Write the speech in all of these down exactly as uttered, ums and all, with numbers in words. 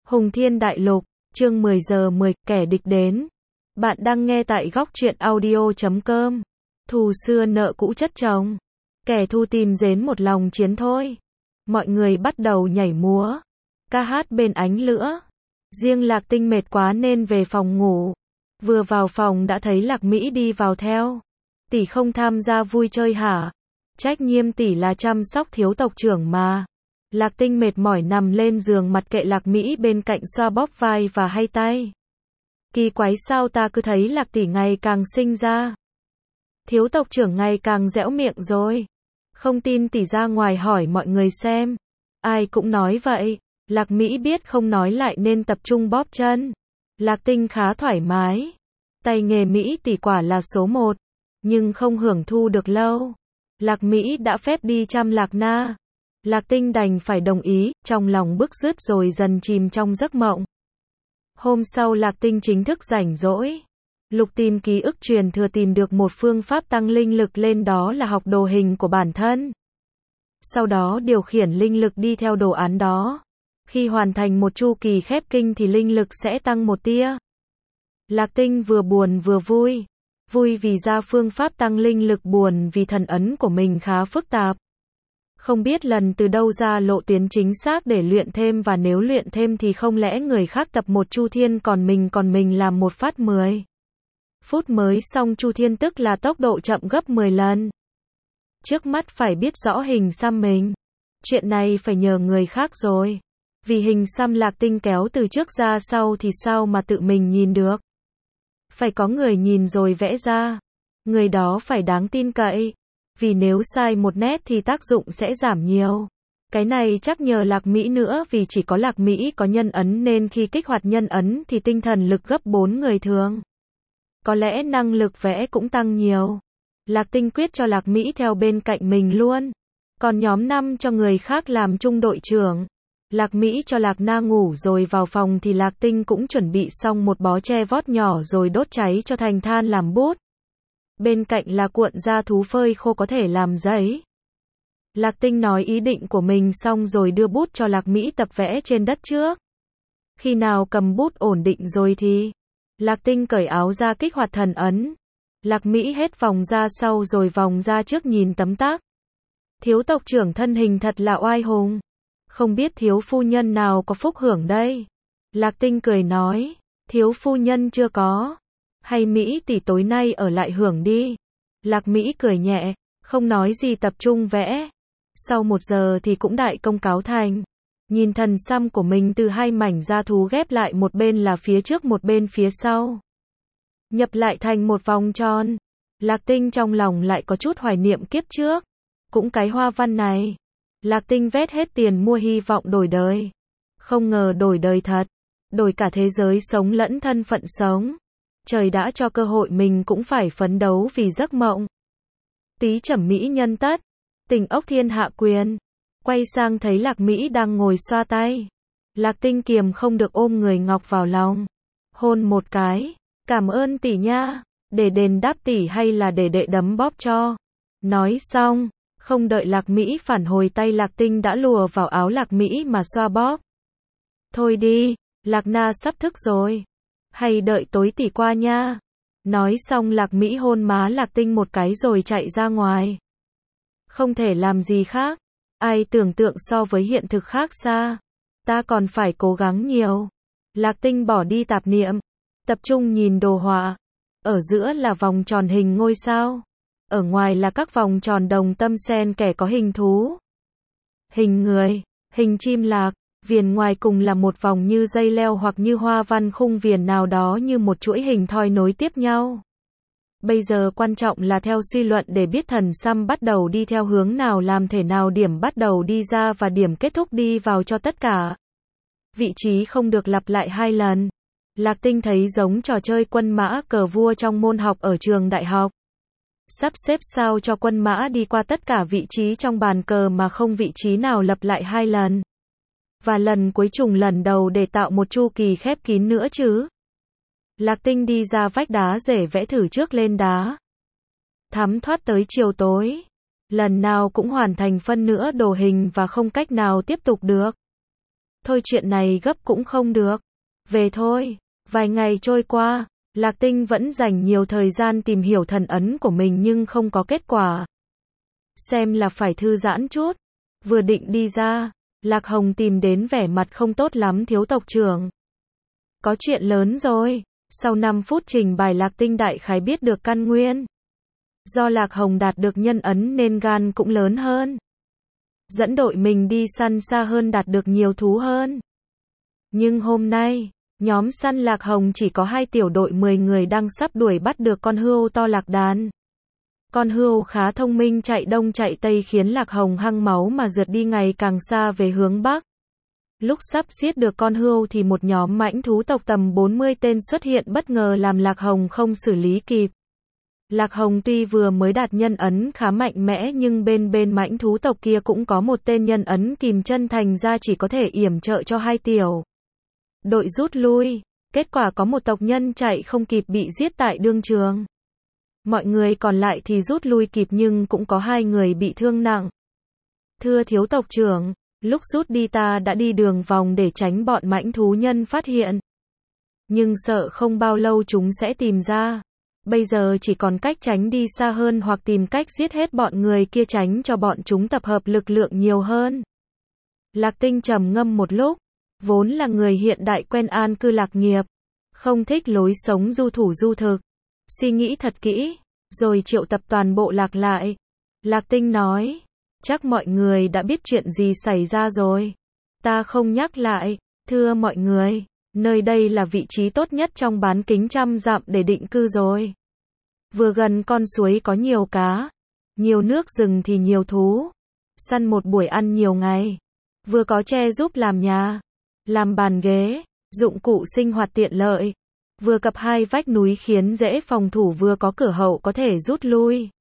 Hùng Thiên Đại Lục, chương mười giờ mười, kẻ địch đến. Bạn đang nghe tại góc truyện audio chấm com. Thù xưa nợ cũ chất chồng. Kẻ thù tìm đến một lòng chiến thôi. Mọi người bắt đầu nhảy múa, ca hát bên ánh lửa. Riêng Lạc Tinh mệt quá nên về phòng ngủ. Vừa vào phòng đã thấy Lạc Mỹ đi vào theo. Tỷ không tham gia vui chơi hả? Trách nhiệm tỷ là chăm sóc thiếu tộc trưởng mà. Lạc Tinh mệt mỏi nằm lên giường, mặt kệ Lạc Mỹ bên cạnh xoa bóp vai và hay tay. Kỳ quái, sao ta cứ thấy Lạc tỷ ngày càng xinh ra. Thiếu tộc trưởng ngày càng dẻo miệng rồi. Không tin tỷ ra ngoài hỏi mọi người xem. Ai cũng nói vậy. Lạc Mỹ biết không nói lại nên tập trung bóp chân. Lạc Tinh khá thoải mái. Tay nghề Mỹ tỷ quả là số một. Nhưng không hưởng thu được lâu. Lạc Mỹ đã phép đi chăm Lạc Na. Lạc Tinh đành phải đồng ý, trong lòng bứt rứt rồi dần chìm trong giấc mộng. Hôm sau Lạc Tinh chính thức rảnh rỗi. Lục tìm ký ức truyền thừa, tìm được một phương pháp tăng linh lực lên, đó là học đồ hình của bản thân. Sau đó điều khiển linh lực đi theo đồ án đó. Khi hoàn thành một chu kỳ khép kinh thì linh lực sẽ tăng một tia. Lạc Tinh vừa buồn vừa vui. Vui vì ra phương pháp tăng linh lực, buồn vì thần ấn của mình khá phức tạp. Không biết lần từ đâu ra lộ tuyến chính xác để luyện thêm, và nếu luyện thêm thì không lẽ người khác tập một chu thiên còn mình còn mình làm một phát mười phút mới xong chu thiên, tức là tốc độ chậm gấp mười lần. Trước mắt phải biết rõ hình xăm mình. Chuyện này phải nhờ người khác rồi. Vì hình xăm Lạc Tinh kéo từ trước ra sau thì sao mà tự mình nhìn được. Phải có người nhìn rồi vẽ ra. Người đó phải đáng tin cậy. Vì nếu sai một nét thì tác dụng sẽ giảm nhiều. Cái này chắc nhờ Lạc Mỹ nữa, vì chỉ có Lạc Mỹ có nhân ấn nên khi kích hoạt nhân ấn thì tinh thần lực gấp bốn người thường. Có lẽ năng lực vẽ cũng tăng nhiều. Lạc Tinh quyết cho Lạc Mỹ theo bên cạnh mình luôn. Còn nhóm năm cho người khác làm chung đội trưởng. Lạc Mỹ cho Lạc Na ngủ rồi vào phòng thì Lạc Tinh cũng chuẩn bị xong một bó tre vót nhỏ rồi đốt cháy cho thành than làm bút. Bên cạnh là cuộn da thú phơi khô có thể làm giấy. Lạc Tinh nói ý định của mình xong rồi đưa bút cho Lạc Mỹ tập vẽ trên đất trước. Khi nào cầm bút ổn định rồi thì Lạc Tinh cởi áo ra kích hoạt thần ấn. Lạc Mỹ hết vòng ra sau rồi vòng ra trước nhìn tấm tắc. Thiếu tộc trưởng thân hình thật là oai hùng. Không biết thiếu phu nhân nào có phúc hưởng đây. Lạc Tinh cười nói, thiếu phu nhân chưa có. Hay Mỹ tỷ tối nay ở lại hưởng đi. Lạc Mỹ cười nhẹ, không nói gì, tập trung vẽ. Sau một giờ thì cũng đại công cáo thành. Nhìn thần xăm của mình từ hai mảnh da thú ghép lại, một bên là phía trước một bên phía sau. Nhập lại thành một vòng tròn. Lạc Tinh trong lòng lại có chút hoài niệm kiếp trước. Cũng cái hoa văn này. Lạc Tinh vét hết tiền mua hy vọng đổi đời. Không ngờ đổi đời thật. Đổi cả thế giới sống lẫn thân phận sống. Trời đã cho cơ hội, mình cũng phải phấn đấu vì giấc mộng. Tí trầm mỹ nhân tất. Tình ốc thiên hạ quyền. Quay sang thấy Lạc Mỹ đang ngồi xoa tay. Lạc Tinh kiềm không được ôm người ngọc vào lòng. Hôn một cái. Cảm ơn tỷ nha. Để đền đáp tỷ hay là để đệ đấm bóp cho? Nói xong, không đợi Lạc Mỹ phản hồi, tay Lạc Tinh đã lùa vào áo Lạc Mỹ mà xoa bóp. Thôi đi, Lạc Na sắp thức rồi. Hay đợi tối tỷ qua nha. Nói xong Lạc Mỹ hôn má Lạc Tinh một cái rồi chạy ra ngoài. Không thể làm gì khác. Ai tưởng tượng so với hiện thực khác xa. Ta còn phải cố gắng nhiều. Lạc Tinh bỏ đi tạp niệm. Tập trung nhìn đồ họa. Ở giữa là vòng tròn hình ngôi sao. Ở ngoài là các vòng tròn đồng tâm sen kẻ có hình thú, hình người, hình chim lạc. Viền ngoài cùng là một vòng như dây leo hoặc như hoa văn khung viền nào đó, như một chuỗi hình thoi nối tiếp nhau. Bây giờ quan trọng là theo suy luận để biết thần xăm bắt đầu đi theo hướng nào, làm thế nào điểm bắt đầu đi ra và điểm kết thúc đi vào cho tất cả. Vị trí không được lặp lại hai lần. Lạc Tinh thấy giống trò chơi quân mã cờ vua trong môn học ở trường đại học. Sắp xếp sao cho quân mã đi qua tất cả vị trí trong bàn cờ mà không vị trí nào lặp lại hai lần. Và lần cuối trùng lần đầu để tạo một chu kỳ khép kín nữa chứ. Lạc Tinh đi ra vách đá rể vẽ thử trước lên đá. Thấm thoát tới chiều tối. Lần nào cũng hoàn thành phân nửa đồ hình và không cách nào tiếp tục được. Thôi chuyện này gấp cũng không được. Về thôi. Vài ngày trôi qua, Lạc Tinh vẫn dành nhiều thời gian tìm hiểu thần ấn của mình nhưng không có kết quả. Xem là phải thư giãn chút. Vừa định đi ra, Lạc Hồng tìm đến vẻ mặt không tốt lắm thiếu tộc trưởng. Có chuyện lớn rồi. Sau năm phút trình bày Lạc Tinh đại khái biết được căn nguyên. Do Lạc Hồng đạt được nhân ấn nên gan cũng lớn hơn. Dẫn đội mình đi săn xa hơn, đạt được nhiều thú hơn. Nhưng hôm nay, nhóm săn Lạc Hồng chỉ có hai tiểu đội mười người đang sắp đuổi bắt được con hươu to lạc đàn. Con hươu khá thông minh, chạy đông chạy tây khiến Lạc Hồng hăng máu mà rượt đi ngày càng xa về hướng bắc. Lúc sắp giết được con hươu thì một nhóm mãnh thú tộc tầm bốn mươi tên xuất hiện bất ngờ làm Lạc Hồng không xử lý kịp. Lạc Hồng tuy vừa mới đạt nhân ấn khá mạnh mẽ nhưng bên bên mãnh thú tộc kia cũng có một tên nhân ấn kìm chân, thành ra chỉ có thể yểm trợ cho hai tiểu đội rút lui. Kết quả có một tộc nhân chạy không kịp bị giết tại đương trường. Mọi người còn lại thì rút lui kịp nhưng cũng có hai người bị thương nặng. Thưa thiếu tộc trưởng, lúc rút đi ta đã đi đường vòng để tránh bọn mãnh thú nhân phát hiện. Nhưng sợ không bao lâu chúng sẽ tìm ra. Bây giờ chỉ còn cách tránh đi xa hơn hoặc tìm cách giết hết bọn người kia, tránh cho bọn chúng tập hợp lực lượng nhiều hơn. Lạc Tinh trầm ngâm một lúc. Vốn là người hiện đại quen an cư lạc nghiệp. Không thích lối sống du thủ du thực. Suy nghĩ thật kỹ. Rồi triệu tập toàn bộ Lạc lại. Lạc Tinh nói. Chắc mọi người đã biết chuyện gì xảy ra rồi. Ta không nhắc lại. Thưa mọi người, nơi đây là vị trí tốt nhất trong bán kính trăm dặm để định cư rồi. Vừa gần con suối có nhiều cá. Nhiều nước rừng thì nhiều thú. Săn một buổi ăn nhiều ngày. Vừa có tre giúp làm nhà, làm bàn ghế, dụng cụ sinh hoạt tiện lợi. Vừa cập hai vách núi khiến dễ phòng thủ, vừa có cửa hậu có thể rút lui.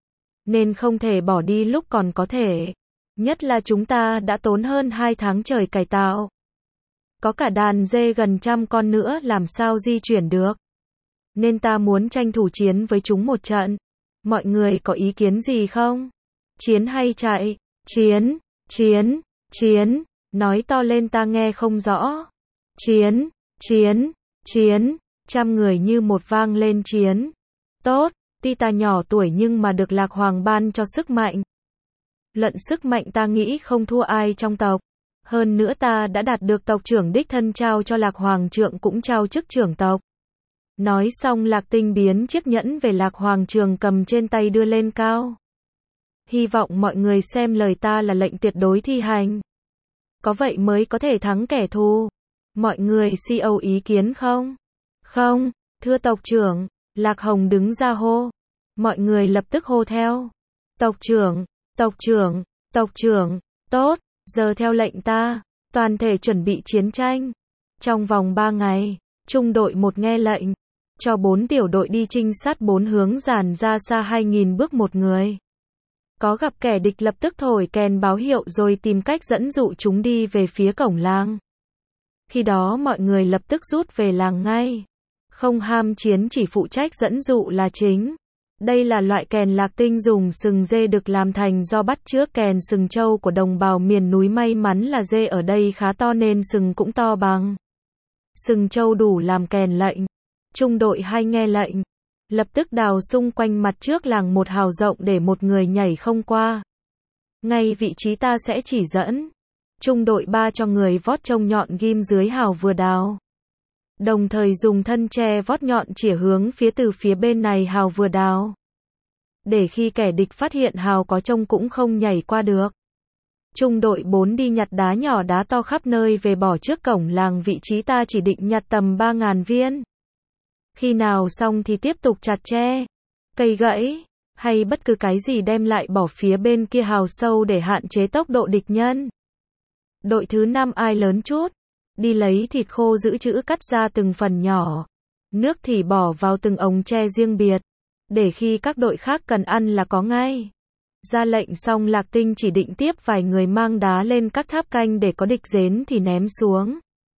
Nên không thể bỏ đi lúc còn có thể. Nhất là chúng ta đã tốn hơn hai tháng trời cải tạo. Có cả đàn dê gần trăm con nữa, làm sao di chuyển được. Nên ta muốn tranh thủ chiến với chúng một trận. Mọi người có ý kiến gì không? Chiến hay chạy? Chiến, chiến, chiến. Nói to lên ta nghe không rõ. Chiến, chiến, chiến. Trăm người như một vang lên chiến. Tốt, tuy ta nhỏ tuổi nhưng mà được Lạc Hoàng ban cho sức mạnh. Luận sức mạnh ta nghĩ không thua ai trong tộc. Hơn nữa ta đã đạt được tộc trưởng đích thân trao cho Lạc Hoàng trượng, cũng trao chức trưởng tộc. Nói xong Lạc Tinh biến chiếc nhẫn về Lạc Hoàng trường cầm trên tay đưa lên cao. Hy vọng mọi người xem lời ta là lệnh tuyệt đối thi hành. Có vậy mới có thể thắng kẻ thù. Mọi người xê ô ý kiến không? Không, thưa tộc trưởng. Lạc Hồng đứng ra hô. Mọi người lập tức hô theo. Tộc trưởng, tộc trưởng, tộc trưởng. Tốt, giờ theo lệnh ta, toàn thể chuẩn bị chiến tranh. Trong vòng ba ngày, trung đội một nghe lệnh. Cho bốn tiểu đội đi trinh sát bốn hướng, dàn ra xa hai nghìn bước một người. Có gặp kẻ địch lập tức thổi kèn báo hiệu rồi tìm cách dẫn dụ chúng đi về phía cổng làng. Khi đó mọi người lập tức rút về làng ngay. Không ham chiến, chỉ phụ trách dẫn dụ là chính. Đây là loại kèn Lạc Tinh dùng sừng dê được làm thành do bắt chước kèn sừng trâu của đồng bào miền núi. May mắn là dê ở đây khá to nên sừng cũng to bằng sừng trâu, đủ làm kèn lệnh. Trung đội hai nghe lệnh. Lập tức đào xung quanh mặt trước làng một hào rộng để một người nhảy không qua. Ngay vị trí ta sẽ chỉ dẫn. Trung đội ba cho người vót trông nhọn ghim dưới hào vừa đào. Đồng thời dùng thân tre vót nhọn chĩa hướng phía từ phía bên này hào vừa đào. Để khi kẻ địch phát hiện hào có trông cũng không nhảy qua được. Trung đội bốn đi nhặt đá nhỏ đá to khắp nơi về bỏ trước cổng làng, vị trí ta chỉ định nhặt tầm ba ngàn viên. Khi nào xong thì tiếp tục chặt tre, cây gãy, hay bất cứ cái gì đem lại bỏ phía bên kia hào sâu để hạn chế tốc độ địch nhân. Đội thứ năm ai lớn chút, đi lấy thịt khô giữ trữ, cắt ra từng phần nhỏ. Nước thì bỏ vào từng ống tre riêng biệt, để khi các đội khác cần ăn là có ngay. Ra lệnh xong Lạc Tinh chỉ định tiếp vài người mang đá lên các tháp canh, để có địch đến thì ném xuống.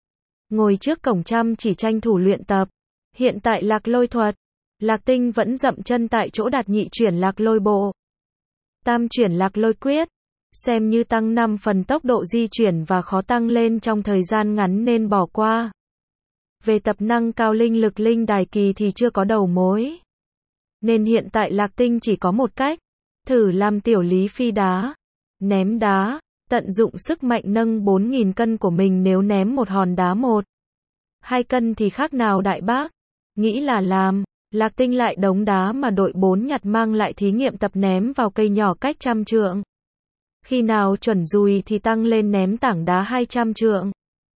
Ngồi trước cổng chăm chỉ tranh thủ luyện tập. Hiện tại Lạc Lôi thuật, Lạc Tinh vẫn dậm chân tại chỗ, đạt nhị chuyển Lạc Lôi bộ, tam chuyển Lạc Lôi quyết, xem như tăng năm phần tốc độ di chuyển và khó tăng lên trong thời gian ngắn nên bỏ qua. Về tập nâng cao linh lực linh đài kỳ thì chưa có đầu mối. Nên hiện tại Lạc Tinh chỉ có một cách, thử làm tiểu lý phi đá, ném đá, tận dụng sức mạnh nâng bốn nghìn cân của mình nếu ném một hòn đá một, hai cân thì khác nào đại bác. Nghĩ là làm, Lạc Tinh lại đống đá mà đội bốn nhặt mang lại thí nghiệm tập ném vào cây nhỏ cách trăm trượng. Khi nào chuẩn rùi thì tăng lên ném tảng đá hai trăm trượng,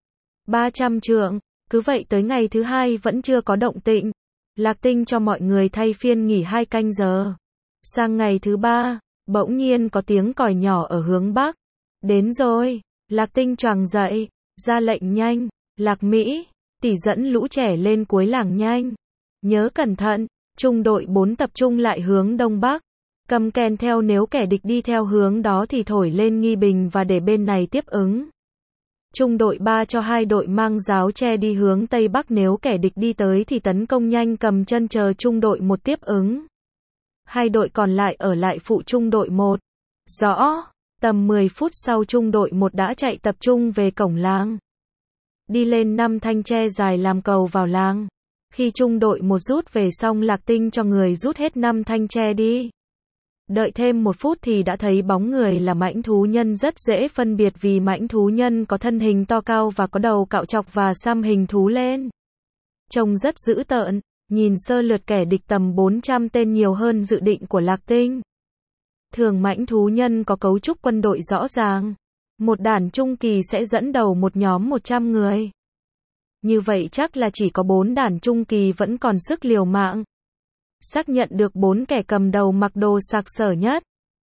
ba trăm trượng, cứ vậy tới ngày thứ hai vẫn chưa có động tĩnh. Lạc Tinh cho mọi người thay phiên nghỉ hai canh giờ. Sang ngày thứ ba, bỗng nhiên có tiếng còi nhỏ ở hướng bắc. Đến rồi, Lạc Tinh choàng dậy, ra lệnh nhanh, Lạc Mỹ, tỷ dẫn lũ trẻ lên cuối làng nhanh. Nhớ cẩn thận, trung đội bốn tập trung lại hướng đông bắc. Cầm kèn theo nếu kẻ địch đi theo hướng đó thì thổi lên nghi bình và để bên này tiếp ứng. Trung đội ba cho hai đội mang giáo che đi hướng tây bắc nếu kẻ địch đi tới thì tấn công nhanh cầm chân chờ trung đội một tiếp ứng. Hai đội còn lại ở lại phụ trung đội một. Rõ, tầm mười phút sau trung đội một đã chạy tập trung về cổng làng. Đi lên năm thanh tre dài làm cầu vào làng. Khi trung đội một rút về xong Lạc Tinh cho người rút hết năm thanh tre đi. Đợi thêm một phút thì đã thấy bóng người là mãnh thú nhân rất dễ phân biệt vì mãnh thú nhân có thân hình to cao và có đầu cạo chọc và xăm hình thú lên. Trông rất dữ tợn, nhìn sơ lược kẻ địch tầm bốn trăm tên nhiều hơn dự định của Lạc Tinh. Thường mãnh thú nhân có cấu trúc quân đội rõ ràng. Một đàn trung kỳ sẽ dẫn đầu một nhóm một trăm người. Như vậy chắc là chỉ có bốn đàn trung kỳ vẫn còn sức liều mạng. Xác nhận được bốn kẻ cầm đầu mặc đồ sặc sỡ nhất,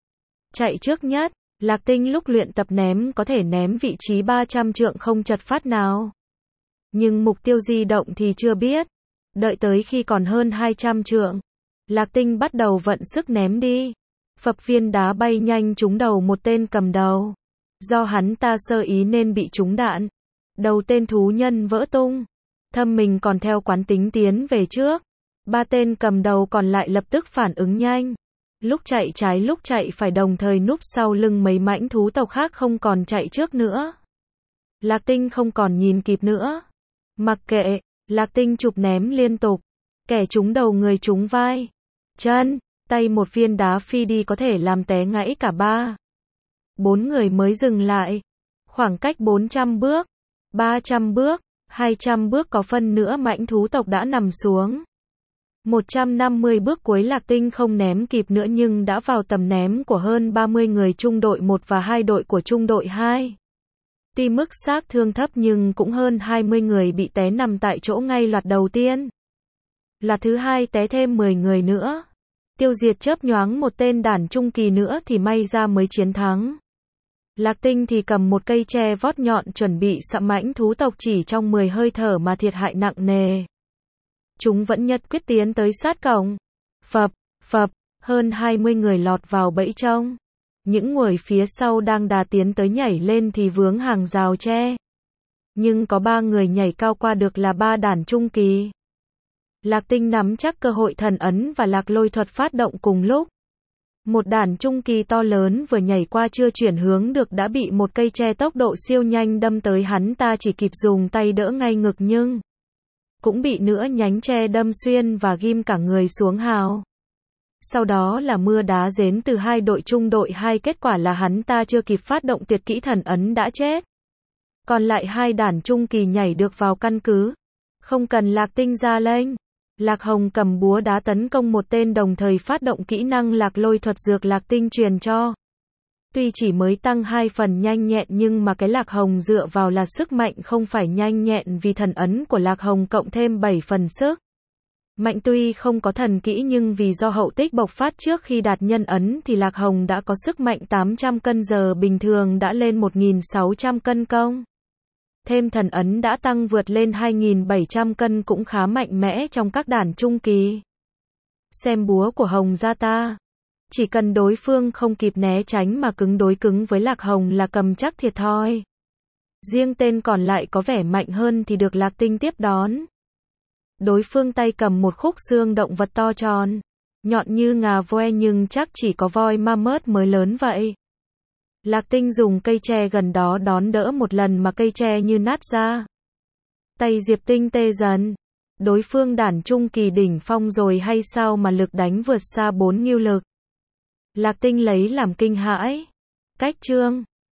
chạy trước nhất, Lạc Tinh lúc luyện tập ném có thể ném vị trí ba trăm trượng không chật phát nào. Nhưng mục tiêu di động thì chưa biết. Đợi tới khi còn hơn hai trăm trượng, Lạc Tinh bắt đầu vận sức ném đi. Phập viên đá bay nhanh trúng đầu một tên cầm đầu. Do hắn ta sơ ý nên bị trúng đạn. Đầu tên thú nhân vỡ tung. Thâm mình còn theo quán tính tiến về trước. Ba tên cầm đầu còn lại lập tức phản ứng nhanh. Lúc chạy trái lúc chạy phải đồng thời núp sau lưng mấy mãnh thú tộc khác không còn chạy trước nữa. Lạc Tinh không còn nhìn kịp nữa. Mặc kệ, Lạc Tinh chụp ném liên tục. Kẻ trúng đầu người trúng vai, chân, tay một viên đá phi đi có thể làm té ngãy cả ba. Bốn người mới dừng lại. Khoảng cách bốn trăm bước, ba trăm bước, hai trăm bước có phân nữa mãnh thú tộc đã nằm xuống. một trăm năm mươi bước cuối Lạc Tinh không ném kịp nữa nhưng đã vào tầm ném của hơn ba mươi người trung đội một và hai đội của trung đội hai. Tuy mức xác thương thấp nhưng cũng hơn hai mươi người bị té nằm tại chỗ ngay loạt đầu tiên. Loạt thứ hai té thêm mười người nữa. Tiêu diệt chớp nhoáng một tên đàn trung kỳ nữa thì may ra mới chiến thắng. Lạc Tinh thì cầm một cây tre vót nhọn chuẩn bị sạm mãnh thú tộc chỉ trong mười hơi thở mà thiệt hại nặng nề. Chúng vẫn nhất quyết tiến tới sát cổng. Phập, phập, hơn hai mươi người lọt vào bẫy trông. Những người phía sau đang đà tiến tới nhảy lên thì vướng hàng rào tre. Nhưng có ba người nhảy cao qua được là ba đàn trung kỳ. Lạc Tinh nắm chắc cơ hội thần ấn và lạc lôi thuật phát động cùng lúc. Một đàn trung kỳ to lớn vừa nhảy qua chưa chuyển hướng được đã bị một cây tre tốc độ siêu nhanh đâm tới, hắn ta chỉ kịp dùng tay đỡ ngay ngực nhưng cũng bị nữa nhánh tre đâm xuyên và ghim cả người xuống hào. Sau đó là mưa đá rến từ hai đội trung đội hai, kết quả là hắn ta chưa kịp phát động tuyệt kỹ thần ấn đã chết. Còn lại hai đàn trung kỳ nhảy được vào căn cứ. Không cần Lạc Tinh ra lệnh. Lạc Hồng cầm búa đá tấn công một tên đồng thời phát động kỹ năng lạc lôi thuật dược Lạc Tinh truyền cho. Tuy chỉ mới tăng hai phần nhanh nhẹn nhưng mà cái Lạc Hồng dựa vào là sức mạnh không phải nhanh nhẹn vì thần ấn của Lạc Hồng cộng thêm bảy phần sức mạnh. Tuy không có thần kỹ nhưng vì do hậu tích bộc phát trước khi đạt nhân ấn thì Lạc Hồng đã có sức mạnh tám trăm cân, giờ bình thường đã lên một nghìn sáu trăm cân công. Thêm thần ấn đã tăng vượt lên hai nghìn bảy trăm cân cũng khá mạnh mẽ trong các đàn trung kỳ. Xem búa của Hồng gia ta. Chỉ cần đối phương không kịp né tránh mà cứng đối cứng với Lạc Hồng là cầm chắc thiệt thòi. Riêng tên còn lại có vẻ mạnh hơn thì được Lạc Tinh tiếp đón. Đối phương tay cầm một khúc xương động vật to tròn, nhọn như ngà voi nhưng chắc chỉ có voi mammoth mới lớn vậy. Lạc Tinh dùng cây tre gần đó đón đỡ một lần mà cây tre như nát ra. Tay Diệp Tinh tê dần. Đối phương đản trung kỳ đỉnh phong rồi hay sao mà lực đánh vượt xa bốn ngưu lực. Lạc Tinh lấy làm kinh hãi. Cách chương